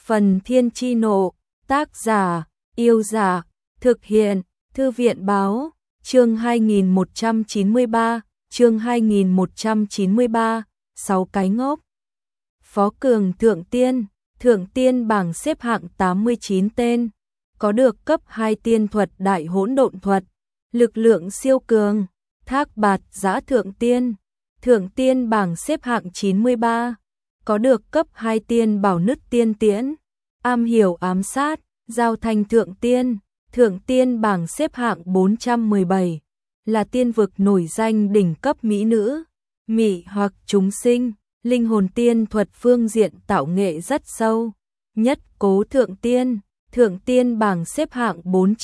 Phần Thiên Chi Nộ, tác giả, Yêu Giả, thực hiện, Thư viện Báo, chương 2193, chương 2193, 6 cái ngốc. Phó Cường Thượng Tiên bảng xếp hạng 89 tên, có được cấp 2 tiên thuật đại hỗn độn thuật, lực lượng siêu cường. Thác Bạt Giã Thượng Tiên bảng xếp hạng 93, có được cấp 2 tiên bảo nứt tiên tiễn, am hiểu ám sát. Giao Thanh Thượng Tiên bảng xếp hạng 417, là tiên vực nổi danh đỉnh cấp mỹ nữ, mị hoặc chúng sinh, linh hồn tiên thuật phương diện tạo nghệ rất sâu. Nhất Cố Thượng Tiên bảng xếp hạng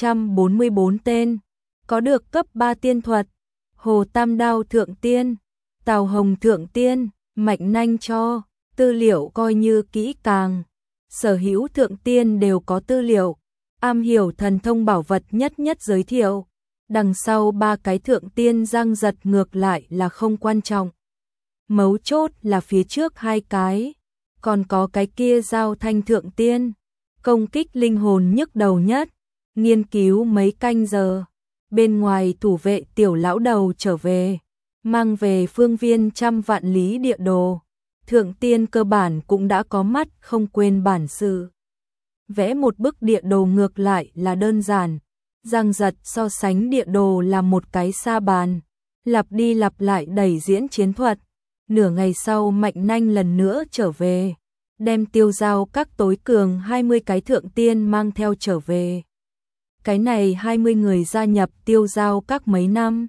444 tên, có được cấp 3 tiên thuật. Hồ Tam Đao Thượng Tiên, Tào Hồng Thượng Tiên, Mạnh Nanh Cho, tư liệu coi như kỹ càng. Sở hữu thượng tiên đều có tư liệu, am hiểu thần thông bảo vật nhất giới thiệu. Đằng sau 3 cái thượng tiên Giang Giật ngược lại là không quan trọng. Mấu chốt là phía trước 2 cái, còn có cái kia Giao Thanh Thượng Tiên, công kích linh hồn nhức đầu nhất, nghiên cứu mấy canh giờ. Bên ngoài thủ vệ tiểu lão đầu trở về, mang về phương viên trăm vạn lý địa đồ. Thượng tiên cơ bản cũng đã có mắt không quên bản sự. Vẽ một bức địa đồ ngược lại là đơn giản. Giang Giật so sánh địa đồ là một cái sa bàn, lặp đi lặp lại đẩy diễn chiến thuật. Nửa ngày sau Mạnh Nanh lần nữa trở về, đem Tiêu Giao các tối cường 20 cái thượng tiên mang theo trở về. Cái này 20 người gia nhập Tiêu Giao các mấy năm,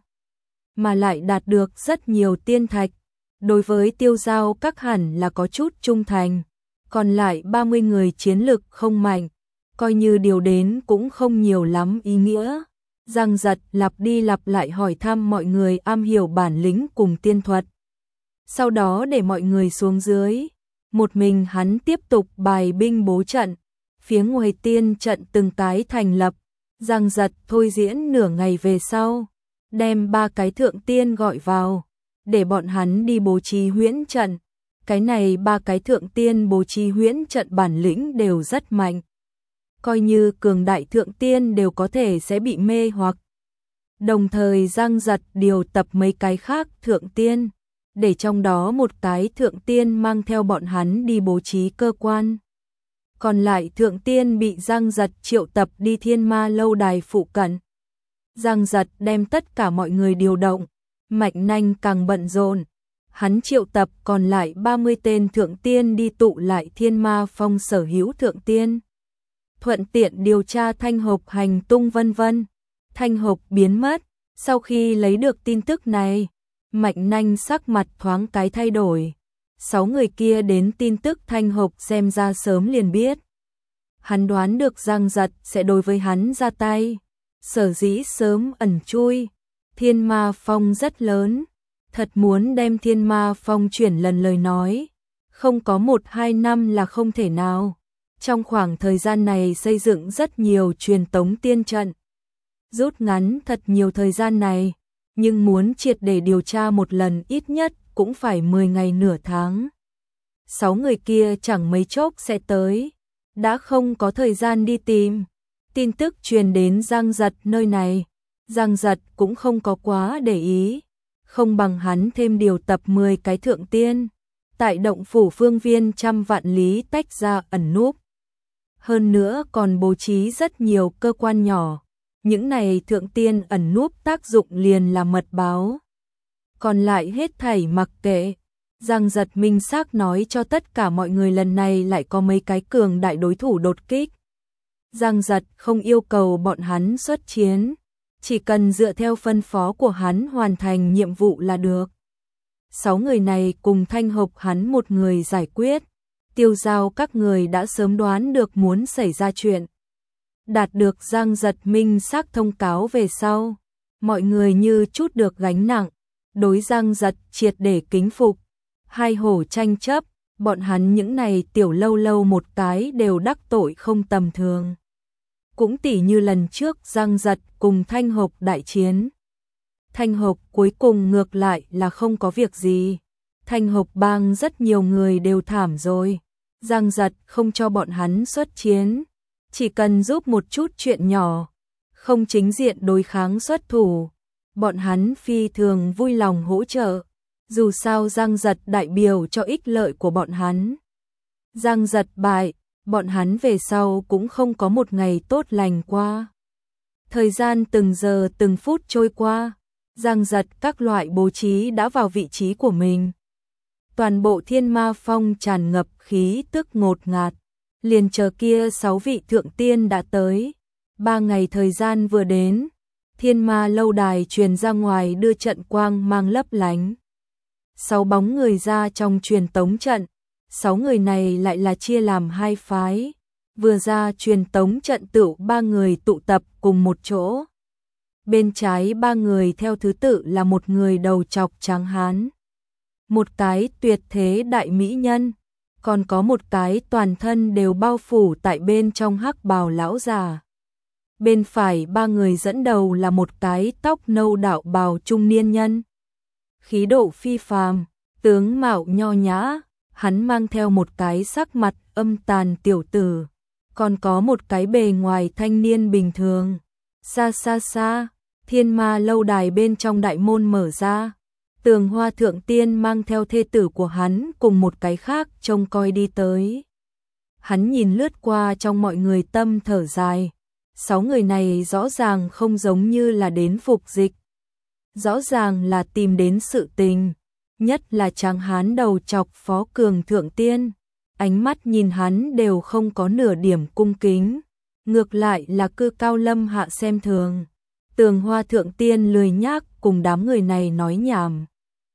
mà lại đạt được rất nhiều tiên thạch. Đối với Tiêu Giao các hẳn là có chút trung thành, còn lại 30 người chiến lực không mạnh, coi như điều đến cũng không nhiều lắm ý nghĩa. Giang Giật lặp đi lặp lại hỏi thăm mọi người am hiểu bản lĩnh cùng tiên thuật. Sau đó để mọi người xuống dưới, một mình hắn tiếp tục bài binh bố trận, phía ngoài tiên trận từng cái thành lập. Giang Giật thôi diễn nửa ngày về sau, đem 3 cái thượng tiên gọi vào, để bọn hắn đi bố trí huyễn trận. Cái này 3 cái thượng tiên bố trí huyễn trận bản lĩnh đều rất mạnh. Coi như cường đại thượng tiên đều có thể sẽ bị mê hoặc. Đồng thời Giang Giật điều tập mấy cái khác thượng tiên, để trong đó một cái thượng tiên mang theo bọn hắn đi bố trí cơ quan. Còn lại thượng tiên bị Giang Giật triệu tập đi Thiên Ma lâu đài phụ cận. Giang Giật đem tất cả mọi người điều động. Mạnh Nanh càng bận rộn, hắn triệu tập còn lại 30 tên thượng tiên đi tụ lại Thiên Ma Phong sở hữu thượng tiên. Thuận tiện điều tra Thanh Hộp hành tung vân vân. Thanh Hộp biến mất, sau khi lấy được tin tức này, Mạnh Nanh sắc mặt thoáng cái thay đổi. 6 người kia đến tin tức Thanh Hộp xem ra sớm liền biết. Hắn đoán được Giang Giật sẽ đối với hắn ra tay, sở dĩ sớm ẩn chui. Thiên Ma Phong rất lớn, thật muốn đem Thiên Ma Phong chuyển lần lời nói, không có 1-2 năm là không thể nào. Trong khoảng thời gian này xây dựng rất nhiều truyền tống tiên trận, rút ngắn thật nhiều thời gian này, nhưng muốn triệt để điều tra một lần ít nhất cũng phải 10 ngày nửa tháng. 6 người kia chẳng mấy chốc sẽ tới, đã không có thời gian đi tìm. Tin tức truyền đến Giang Giật nơi này, Giang Giật cũng không có quá để ý, không bằng hắn thêm điều tập 10 cái thượng tiên, tại động phủ phương viên trăm vạn lý tách ra ẩn núp. Hơn nữa còn bố trí rất nhiều cơ quan nhỏ, những này thượng tiên ẩn núp tác dụng liền là mật báo. Còn lại hết thảy mặc kệ. Giang Giật minh xác nói cho tất cả mọi người lần này lại có mấy cái cường đại đối thủ đột kích. Giang Giật không yêu cầu bọn hắn xuất chiến, chỉ cần dựa theo phân phó của hắn hoàn thành nhiệm vụ là được. 6 người này cùng Thanh Hộp hắn một người giải quyết. Tiêu Giao các người đã sớm đoán được muốn xảy ra chuyện. Đạt được Giang Giật minh xác thông cáo về sau, mọi người như chút được gánh nặng, đối Giang Giật triệt để kính phục. Hai hổ tranh chấp, bọn hắn những này tiểu lâu lâu một cái đều đắc tội không tầm thường. Cũng tỉ như lần trước Giang Giật cùng Thanh Hộp đại chiến. Thanh Hộp cuối cùng ngược lại là không có việc gì. Thanh Hộp bang rất nhiều người đều thảm rồi. Giang Giật không cho bọn hắn xuất chiến, chỉ cần giúp một chút chuyện nhỏ, không chính diện đối kháng xuất thủ, bọn hắn phi thường vui lòng hỗ trợ, dù sao Giang Giật đại biểu cho ích lợi của bọn hắn. Giang Giật bại, bọn hắn về sau cũng không có một ngày tốt lành qua. Thời gian từng giờ từng phút trôi qua, Giang Giật các loại bố trí đã vào vị trí của mình. Toàn bộ Thiên Ma Phong tràn ngập khí tức ngột ngạt, liền chờ kia 6 vị thượng tiên đã tới. 3 ngày thời gian vừa đến, Thiên Ma lâu đài truyền ra ngoài đưa trận quang mang lấp lánh. 6 bóng người ra trong truyền tống trận, 6 người này lại là chia làm 2 phái. Vừa ra truyền tống trận tựu 3 người tụ tập cùng một chỗ. Bên trái 3 người theo thứ tự là một người đầu trọc trắng hán, một cái tuyệt thế đại mỹ nhân, còn có một cái toàn thân đều bao phủ tại bên trong hắc bào lão già. Bên phải 3 người dẫn đầu là một cái tóc nâu đạo bào trung niên nhân. Khí độ phi phàm, tướng mạo nho nhã, hắn mang theo một cái sắc mặt âm tàn tiểu tử, còn có một cái bề ngoài thanh niên bình thường. Xa xa xa, Thiên Ma lâu đài bên trong đại môn mở ra. Tường Hoa thượng tiên mang theo thê tử của hắn cùng một cái khác trông coi đi tới. Hắn nhìn lướt qua trong mọi người tâm thở dài. 6 người này rõ ràng không giống như là đến phục dịch, rõ ràng là tìm đến sự tình. Nhất là tráng hán đầu trọc Phó Cường thượng tiên, ánh mắt nhìn hắn đều không có nửa điểm cung kính, ngược lại là cư cao lâm hạ xem thường. Tường Hoa thượng tiên lười nhác cùng đám người này nói nhảm,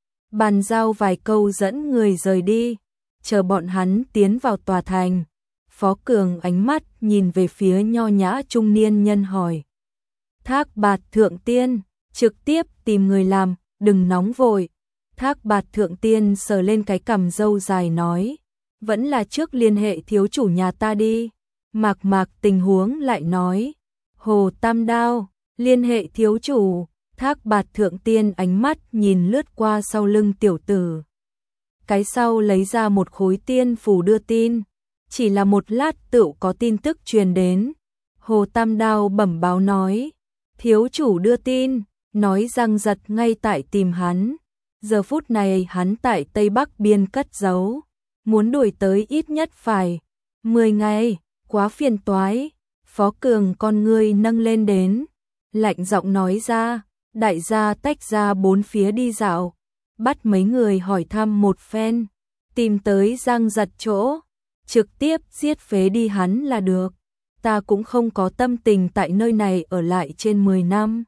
bàn giao vài câu dẫn người rời đi, chờ bọn hắn tiến vào tòa thành. Phó Cường ánh mắt nhìn về phía nho nhã trung niên nhân hỏi: Thác Bạt thượng tiên, trực tiếp tìm người làm, đừng nóng vội. Thác Bạt thượng tiên sờ lên cái cằm râu dài nói: Vẫn là trước liên hệ thiếu chủ nhà ta đi. Mạc Mạc tình huống lại nói: Hồ Tam Đao, liên hệ thiếu chủ. Thác Bạt thượng tiên ánh mắt nhìn lướt qua sau lưng tiểu tử. Cái sau lấy ra một khối tiên phù đưa tin. Chỉ là một lát tựu có tin tức truyền đến. Hồ Tam Đao bẩm báo nói: Thiếu chủ đưa tin, nói Giang Giật ngay tại tìm hắn. Giờ phút này hắn tại Tây Bắc biên cất giấu, muốn đuổi tới ít nhất phải 10 ngày, quá phiền toái. Phó Cường con ngươi nâng lên đến, lạnh giọng nói ra: Đại gia tách ra 4 phía đi dạo, bắt mấy người hỏi thăm một phen, tìm tới Giang Giật chỗ, trực tiếp giết phế đi hắn là được. Ta cũng không có tâm tình tại nơi này ở lại trên 10 năm.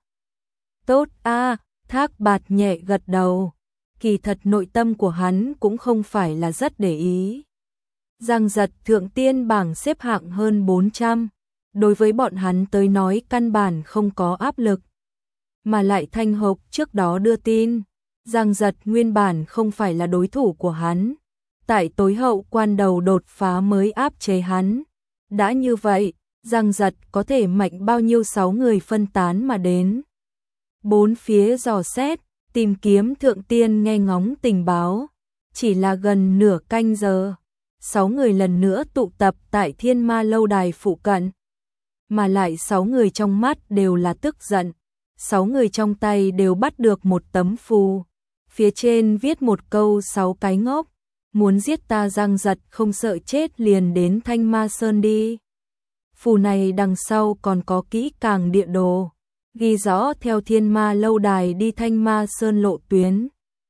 Tốt a, Thác Bạt nhẹ gật đầu. Kỳ thật nội tâm của hắn cũng không phải là rất để ý. Giang Giật thượng tiên bảng xếp hạng hơn 400, đối với bọn hắn tới nói căn bản không có áp lực. Mà lại Thanh Hộc trước đó đưa tin, Giang Giật nguyên bản không phải là đối thủ của hắn, tại tối hậu quan đầu đột phá mới áp chế hắn. Đã như vậy, Giang Giật có thể mạnh bao nhiêu 6 người phân tán mà đến. 4 phía dò xét, tìm kiếm thượng tiên nghe ngóng tình báo. Chỉ là gần nửa canh giờ, 6 người lần nữa tụ tập tại Thiên Ma lâu đài phụ cận. Mà lại 6 người trong mắt đều là tức giận. 6 người trong tay đều bắt được một tấm phù. Phía trên viết một câu 6 cái ngốc. Muốn giết ta Giang Giật không sợ chết liền đến Thanh Ma Sơn đi. Phù này đằng sau còn có kỹ càng địa đồ, ghi rõ theo Thiên Ma lâu đài đi Thanh Ma Sơn lộ tuyến.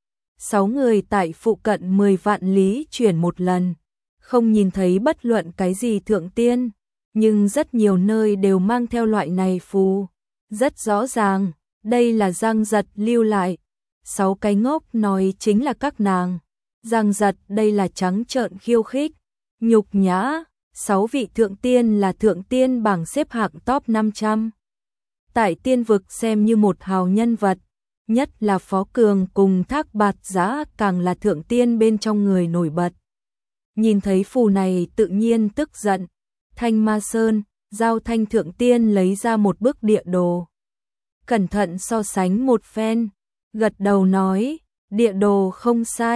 6 người tại phụ cận 10 vạn lý chuyển một lần, không nhìn thấy bất luận cái gì thượng tiên, nhưng rất nhiều nơi đều mang theo loại này phù. Rất rõ ràng, đây là Giang Giật lưu lại. 6 cái ngốc nói chính là các nàng. Giang Giật đây là trắng trợn khiêu khích, nhục nhã. 6 vị thượng tiên là thượng tiên bảng xếp hạng top 500. Tại tiên vực xem như một hào nhân vật, nhất là Phó Cường cùng Thác Bạt Giá càng là thượng tiên bên trong người nổi bật. Nhìn thấy phù này tự nhiên tức giận. Thanh Ma Sơn, Giao Thanh thượng tiên lấy ra một bức địa đồ. Cẩn thận so sánh một phen, gật đầu nói: Địa đồ không sai,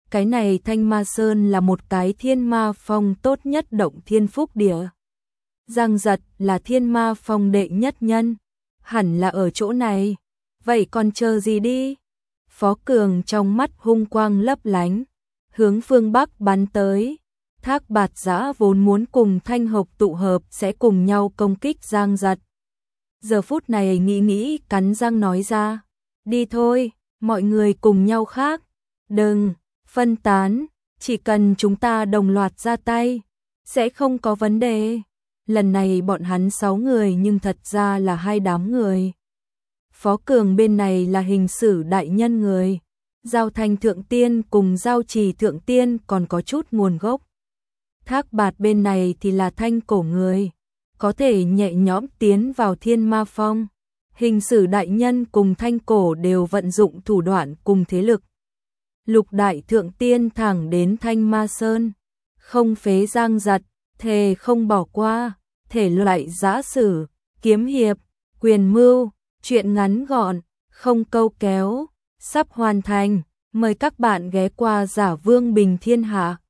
Cái này Thanh Ma Sơn là một cái thiên ma phong tốt nhất động thiên phúc địa. Giang Giật là thiên ma phong đệ nhất nhân, hẳn là ở chỗ này. Vậy còn chờ gì đi? Phó Cường trong mắt hung quang lấp lánh, hướng phương Bắc bắn tới. Thác Bạt Giã vốn muốn cùng Thanh Hộc tụ hợp sẽ cùng nhau công kích Giang Giật. Giờ phút này nghĩ cắn răng nói ra, đi thôi, mọi người cùng nhau khác. Đừng phân tán, chỉ cần chúng ta đồng loạt ra tay, sẽ không có vấn đề. Lần này bọn hắn 6 người nhưng thật ra là 2 đám người. Phó Cường bên này là hình sử đại nhân người, Giao Thanh Thượng Tiên cùng Giao Trì Thượng Tiên còn có chút nguồn gốc. Thác Bạt bên này thì là Thanh Cổ người, có thể nhẹ nhõm tiến vào Thiên Ma Phong. Hình sử đại nhân cùng Thanh Cổ đều vận dụng thủ đoạn cùng thế lực. Lục Đại Thượng Tiên thẳng đến Thanh Ma Sơn, không phế Giang Giật, thề không bỏ qua, thể loại giã sử, kiếm hiệp, quyền mưu, chuyện ngắn gọn, không câu kéo, sắp hoàn thành. Mời các bạn ghé qua Giả Vương Bình Thiên Hạ.